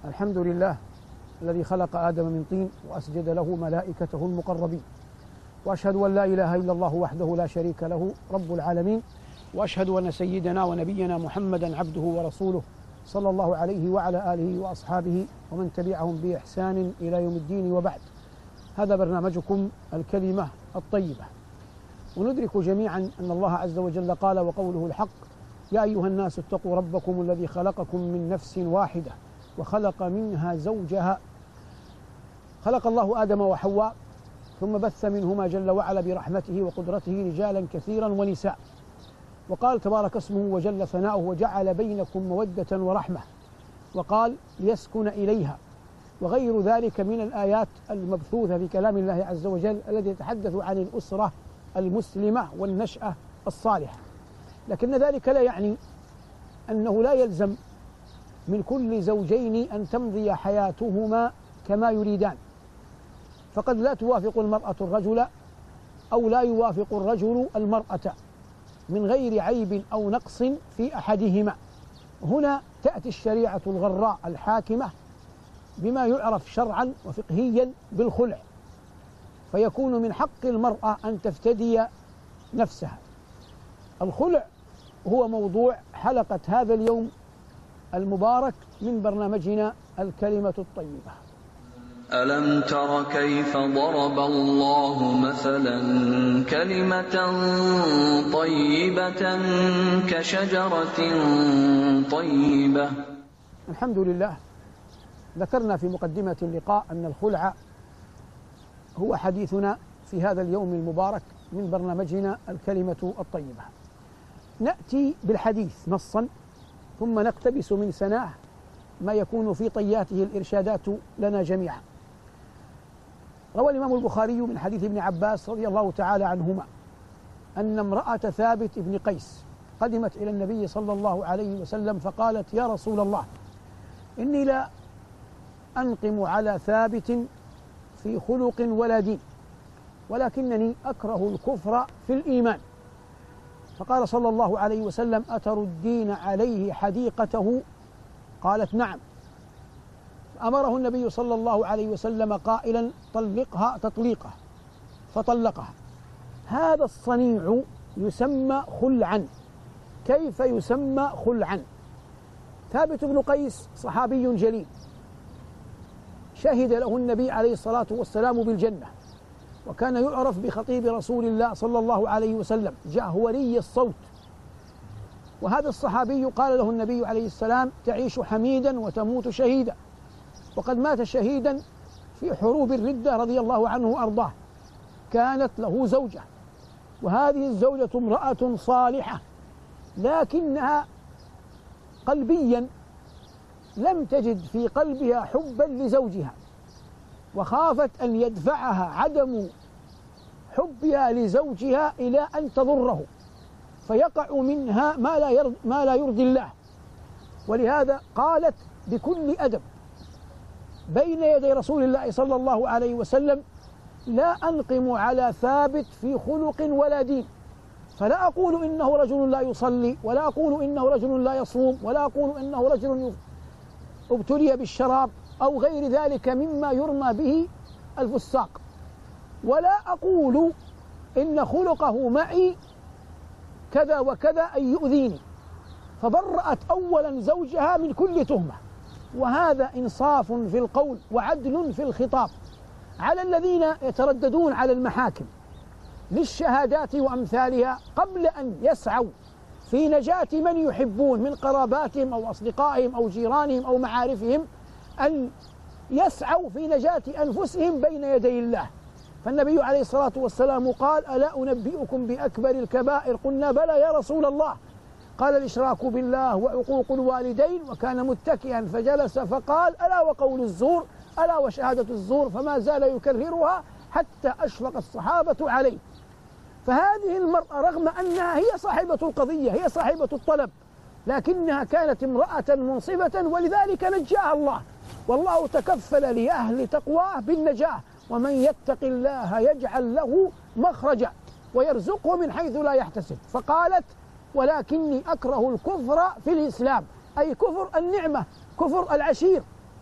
الحمد لله الذي خلق آدم من طين وأسجد له ملائكته المقربين، وأشهد أن لا إله إلا الله وحده لا شريك له رب العالمين، وأشهد أن سيدنا ونبينا محمدا عبده ورسوله صلى الله عليه وعلى آله وأصحابه ومن تبعهم بإحسان إلى يوم الدين. وبعد، هذا برنامجكم الكلمة الطيبة، وندرك جميعا أن الله عز وجل قال وقوله الحق: يا أيها الناس اتقوا ربكم الذي خلقكم من نفس واحدة وخلق منها زوجها. خلق الله آدم وحواء، ثم بث منهما جل وعلا برحمته وقدرته رجالا كثيرا ونساء، وقال تبارك اسمه وجل ثناؤه: وجعل بينكم مودة ورحمة، وقال ليسكن إليها، وغير ذلك من الآيات المبثوثة في كلام الله عز وجل الذي يتحدث عن الأسرة المسلمة والنشأة الصالحة. لكن ذلك لا يعني أنه لا يلزم من كل زوجين أن تمضي حياتهما كما يريدان، فقد لا توافق المرأة الرجل أو لا يوافق الرجل المرأة من غير عيب أو نقص في أحدهما. هنا تأتي الشريعة الغراء الحاكمة بما يعرف شرعا وفقهيا بالخلع، فيكون من حق المرأة أن تفتدي نفسها. الخلع هو موضوع حلقة هذا اليوم المبارك من برنامجنا الكلمة الطيبة. ألم تر كيف ضرب الله مثلا كلمة طيبة كشجرة طيبة. الحمد لله، ذكرنا في مقدمة اللقاء أن الخلع هو حديثنا في هذا اليوم المبارك من برنامجنا الكلمة الطيبة. نأتي بالحديث نصا، ثم نقتبس من سناه ما يكون في طياته الإرشادات لنا جميعا. روى الإمام البخاري من حديث ابن عباس رضي الله تعالى عنهما أن امرأة ثابت بن قيس قدمت إلى النبي صلى الله عليه وسلم فقالت: يا رسول الله، إني لا أنقم على ثابت في خلق ولا دين، ولكنني أكره الكفر في الإيمان. فقال صلى الله عليه وسلم: أتردين عليه حديقته؟ قالت: نعم. أمره النبي صلى الله عليه وسلم قائلا: طلقها تطليقه، فطلقها. هذا الصنيع يسمى خلعا. كيف يسمى خلعا؟ ثابت بن قيس صحابي جليل، شهد له النبي عليه الصلاة والسلام بالجنة، وكان يعرف بخطيب رسول الله صلى الله عليه وسلم، جهوري الصوت. وهذا الصحابي قال له النبي عليه السلام: تعيش حميدا وتموت شهيدا. وقد مات شهيدا في حروب الردة رضي الله عنه وأرضاه. كانت له زوجة، وهذه الزوجة امرأة صالحة، لكنها قلبيا لم تجد في قلبها حبا لزوجها، وخافت أن يدفعها عدم حبها لزوجها إلى أن تضره، فيقع منها ما لا يرضي الله. ولهذا قالت بكل أدب بين يدي رسول الله صلى الله عليه وسلم: لا أنقم على ثابت في خلق ولا دين، فلا أقول إنه رجل لا يصلي، ولا أقول إنه رجل لا يصوم، ولا أقول إنه رجل ابتلي بالشراب أو غير ذلك مما يرمى به الفساق، ولا أقول إن خلقه معي كذا وكذا أن يؤذيني. فبرأت أولا زوجها من كل تهمة، وهذا إنصاف في القول وعدل في الخطاب على الذين يترددون على المحاكم للشهادات وأمثالها، قبل أن يسعوا في نجاة من يحبون من قراباتهم أو أصدقائهم أو جيرانهم أو معارفهم، أن يسعوا في نجاة أنفسهم بين يدي الله. فالنبي عليه الصلاة والسلام قال: ألا أنبئكم بأكبر الكبائر؟ قلنا: بلى يا رسول الله. قال: الإشراك بالله وعقوق الوالدين. وكان متكئا فجلس فقال: ألا وقول الزور، ألا وشهادة الزور. فما زال يكررها حتى أشفق الصحابة عليه. فهذه المرأة رغم أنها هي صاحبة القضية، هي صاحبة الطلب، لكنها كانت امرأة منصفة، ولذلك نجاها الله. والله تكفل لأهل تقواه بالنجاة: ومن يتق الله يجعل له مخرجا ويرزقه من حيث لا يحتسب. فقالت: ولكني أكره الكفر في الإسلام، أي كفر النعمة، كفر العشير.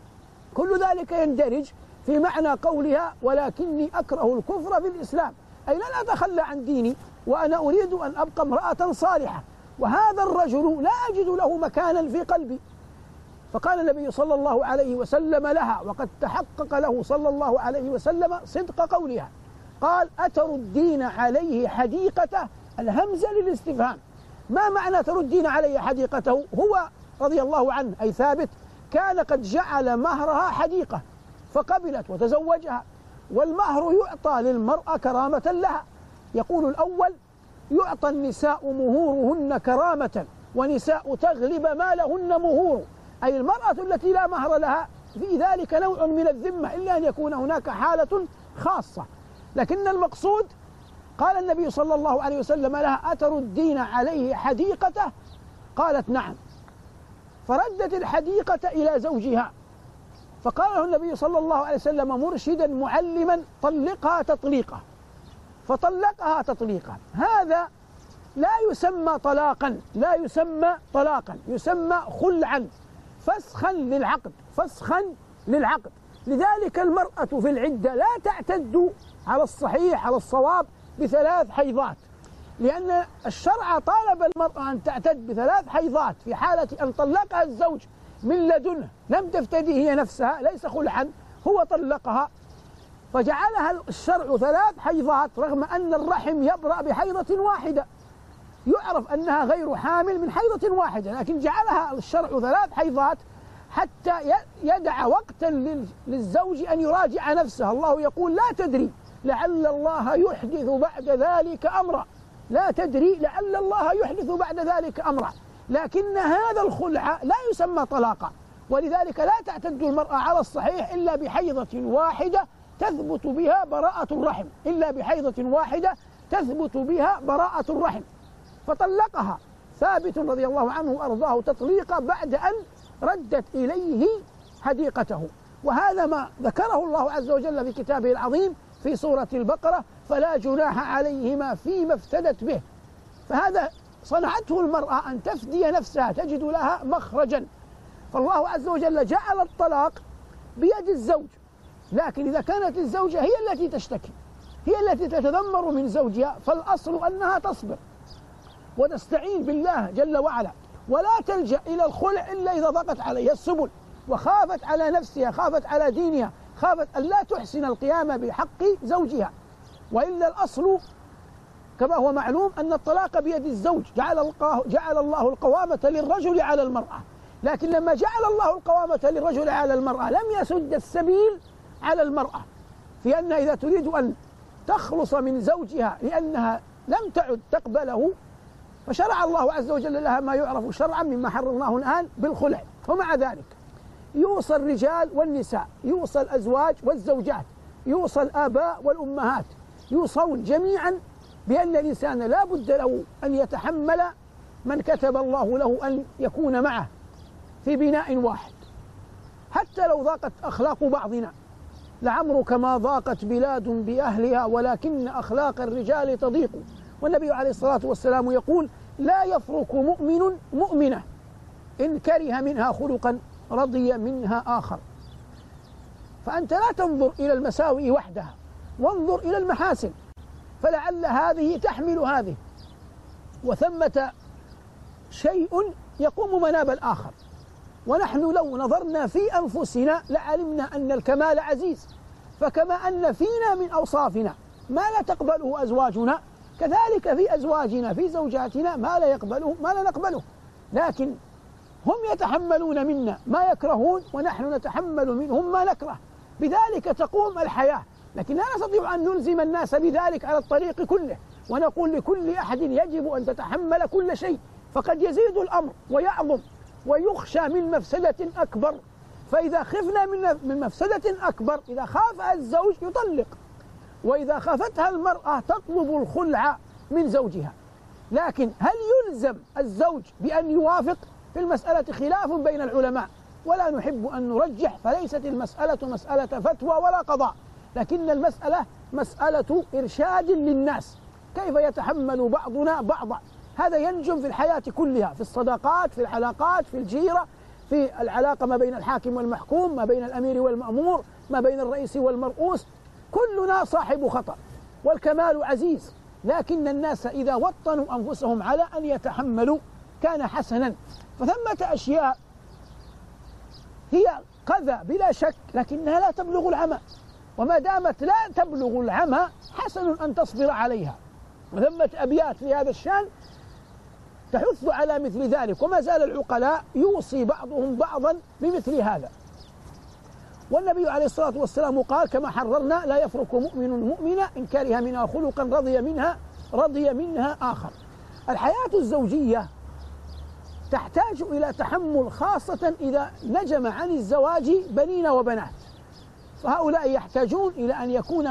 كل ذلك يندرج في معنى قولها ولكني أكره الكفر في الإسلام، أي لن أتخلى عن ديني وأنا أريد أن أبقى امرأة صالحة، وهذا الرجل لا أجد له مكانا في قلبي. فقال النبي صلى الله عليه وسلم لها، وقد تحقق له صلى الله عليه وسلم صدق قولها، قال أتردين عليه حديقته؟ الهمزة للاستفهام. ما معنى تردين عليه حديقته؟ هو رضي الله عنه أي ثابت كان قد جعل مهرها حديقة فقبلت وتزوجها، والمهر يعطى للمرأة كرامة لها. يقول الأول يعطى النساء مهورهن كرامة، ونساء تغلب ما لهن مهور، أي المرأة التي لا مهر لها في ذلك نوع من الذمة إلا أن يكون هناك حالة خاصة. لكن المقصود قال النبي صلى الله عليه وسلم لها أتردين عليه حديقته؟ قالت نعم، فردت الحديقة إلى زوجها، فقال له النبي صلى الله عليه وسلم مرشدا معلما طلقها تطليقة، فطلقها تطليقا. هذا لا يسمى طلاقا، لا يسمى طلاقا، يسمى خلعا، فسخا للعقد، فسخا للعقد. لذلك المرأة في العدة لا تعتد على الصحيح على الصواب ب3 حيضات، لأن الشرع طالب المرأة أن تعتد ب3 حيضات في حالة أن طلقها الزوج من لدنه، لم تفتدي هي نفسها، ليس خلعا، هو طلقها، فجعلها الشرع 3 حيضات، رغم أن الرحم يبرأ بحيضة واحدة، يعرف أنها غير حامل من حيضة واحدة، لكن جعلها الشرع 3 حيضات حتى يدع وقتا للزوج أن يراجع نفسه. الله يقول لا تدري لعل الله يحدث بعد ذلك أمرا، لا تدري لعل الله يحدث بعد ذلك أمرا. لكن هذا الخلع لا يسمى طلاقا، ولذلك لا تعتد المرأة على الصحيح إلا بحيضة واحدة تثبت بها براءة الرحم، إلا بحيضة واحدة تثبت بها براءة الرحم. فطلقها ثابت رضي الله عنه وأرضاه تطليقا بعد أن ردت إليه حديقته. وهذا ما ذكره الله عز وجل في كتابه العظيم في سورة البقرة فلا جناح عليهما فيما افتدت به. فهذا صنعته المرأة أن تفدي نفسها، تجد لها مخرجا. فالله عز وجل جعل الطلاق بيد الزوج، لكن إذا كانت الزوجة هي التي تشتكي، هي التي تتذمر من زوجها، فالأصل أنها تصبر وتستعين بالله جل وعلا، ولا تلجأ إلى الخلع إلا إذا ضاقت عليها السبل وخافت على نفسها، خافت على دينها، خافت أن لا تحسن القيام بحق زوجها. وإلا الأصل كما هو معلوم أن الطلاق بيد الزوج، جعل الله القوامة للرجل على المرأة، لكن لما جعل الله القوامة للرجل على المرأة لم يسد السبيل على المرأة في أنها إذا تريد أن تخلص من زوجها لأنها لم تعد تقبله، فشرع الله عز وجل لها ما يعرف شرعا مما حررناه الآن بالخلع. ومع ذلك يوصى الرجال والنساء، يوصى الأزواج والزوجات، يوصى الآباء والأمهات، يوصون جميعا بأن الإنسان لا بد له أن يتحمل من كتب الله له أن يكون معه في بناء واحد، حتى لو ضاقت أخلاق بعضنا. لعمرك ما ضاقت بلاد بأهلها ولكن أخلاق الرجال تضيق. والنبي عليه الصلاة والسلام يقول لا يفرق مؤمن مؤمنة إن كره منها خلقا رضي منها آخر. فأنت لا تنظر إلى المساوئ وحدها، وانظر إلى المحاسن، فلعل هذه تحمل هذه، وثمة شيء يقوم مناب الآخر. ونحن لو نظرنا في أنفسنا لعلمنا أن الكمال عزيز، فكما أن فينا من أوصافنا ما لا تقبله أزواجنا، كذلك في أزواجنا في زوجاتنا ما لا يقبله ما لا نقبله، لكن هم يتحملون منا ما يكرهون ونحن نتحمل منهم ما نكره، بذلك تقوم الحياة. لكن لا نستطيع أن نلزم الناس بذلك على الطريق كله ونقول لكل أحد يجب أن تتحمل كل شيء، فقد يزيد الأمر ويعظم ويخشى من مفسدة أكبر. فإذا خفنا من مفسدة أكبر، إذا خافها الزوج يطلق، وإذا خافتها المرأة تطلب الخلع من زوجها. لكن هل يلزم الزوج بأن يوافق؟ في المسألة خلاف بين العلماء، ولا نحب أن نرجح، فليست المسألة مسألة فتوى ولا قضاء، لكن المسألة مسألة إرشاد للناس كيف يتحمل بعضنا بعضا. هذا ينجم في الحياة كلها، في الصداقات، في العلاقات، في الجيرة، في العلاقة ما بين الحاكم والمحكوم، ما بين الأمير والمأمور، ما بين الرئيس والمرؤوس، كلنا صاحب خطأ والكمال عزيز، لكن الناس إذا وطنوا أنفسهم على أن يتحملوا كان حسنا. فثمة أشياء هي قذى بلا شك، لكنها لا تبلغ العمى، وما دامت لا تبلغ العمى حسن أن تصبر عليها. وثمة أبيات في هذا الشأن تحث على مثل ذلك، وما زال العقلاء يوصي بعضهم بعضا بمثل هذا. والنبي عليه الصلاة والسلام قال كما حررنا: لا يفرق مؤمن مؤمنة إن كره منها خلقا رضي منها آخر. الحياة الزوجية تحتاج إلى تحمل، خاصة إذا نجم عن الزواج بنين وبنات، فهؤلاء يحتاجون إلى أن يكون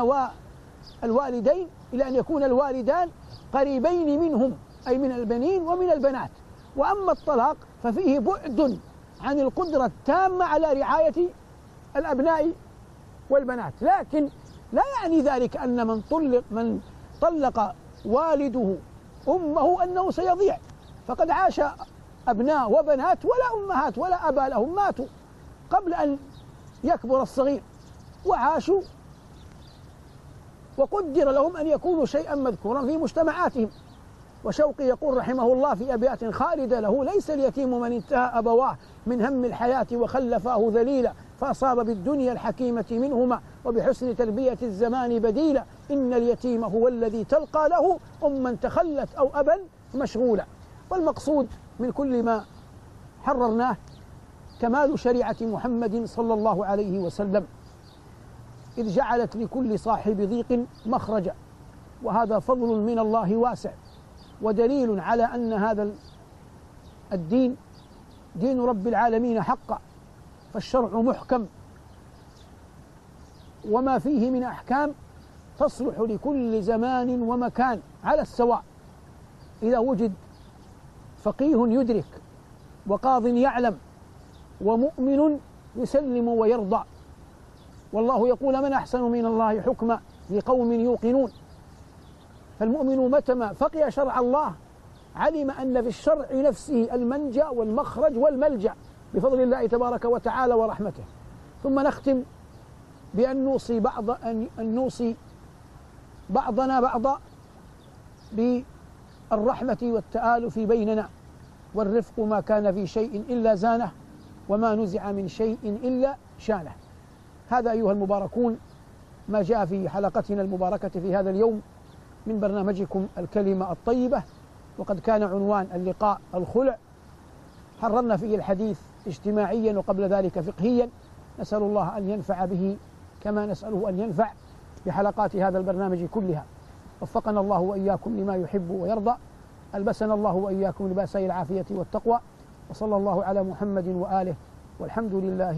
الوالدان قريبين منهم، أي من البنين ومن البنات. وأما الطلاق ففيه بعد عن القدرة التامة على رعاية الأبناء والبنات، لكن لا يعني ذلك أن من طلق والده أمه أنه سيضيع، فقد عاش أبناء وبنات ولا أمهات ولا أبا لهم، ماتوا قبل أن يكبر الصغير وعاشوا، وقدر لهم أن يكونوا شيئا مذكورا في مجتمعاتهم. وشوقي يقول رحمه الله في أبيات خالدة له: ليس اليتيم من انتهى أبواه من هم الحياة وخلفاه ذليلا، فأصاب بالدنيا الحكيمة منهما وبحسن تربية الزمان بديلا، إن اليتيم هو الذي تلقى له أما تخلت أو أبا مشغولا. والمقصود من كل ما حررناه كمال شريعة محمد صلى الله عليه وسلم، إذ جعلت لكل صاحب ضيق مخرجا، وهذا فضل من الله واسع، ودليل على أن هذا الدين دين رب العالمين حقا. فالشرع محكم، وما فيه من أحكام تصلح لكل زمان ومكان على السواء، إذا وجد فقيه يدرك وقاض يعلم ومؤمن يسلم ويرضى. والله يقول: من أحسن من الله حكما لقوم يوقنون. فالمؤمن متى فقه شرع الله علم أن في الشرع نفسه المنجأ والمخرج والملجأ بفضل الله تبارك وتعالى ورحمته. ثم نختم بأن نوصي بعضنا بعضا بالرحمة والتآلف بيننا، والرفق ما كان في شيء إلا زانه، وما نزع من شيء إلا شانه. هذا أيها المباركون ما جاء في حلقتنا المباركة في هذا اليوم من برنامجكم الكلمة الطيبة، وقد كان عنوان اللقاء الخلع. حررنا فيه الحديث اجتماعيا وقبل ذلك فقهيا، نسأل الله أن ينفع به كما نسأله أن ينفع بحلقات هذا البرنامج كلها. وفقنا الله وإياكم لما يحب ويرضى، ألبسنا الله وإياكم لباسي العافية والتقوى، وصلى الله على محمد وآله، والحمد لله.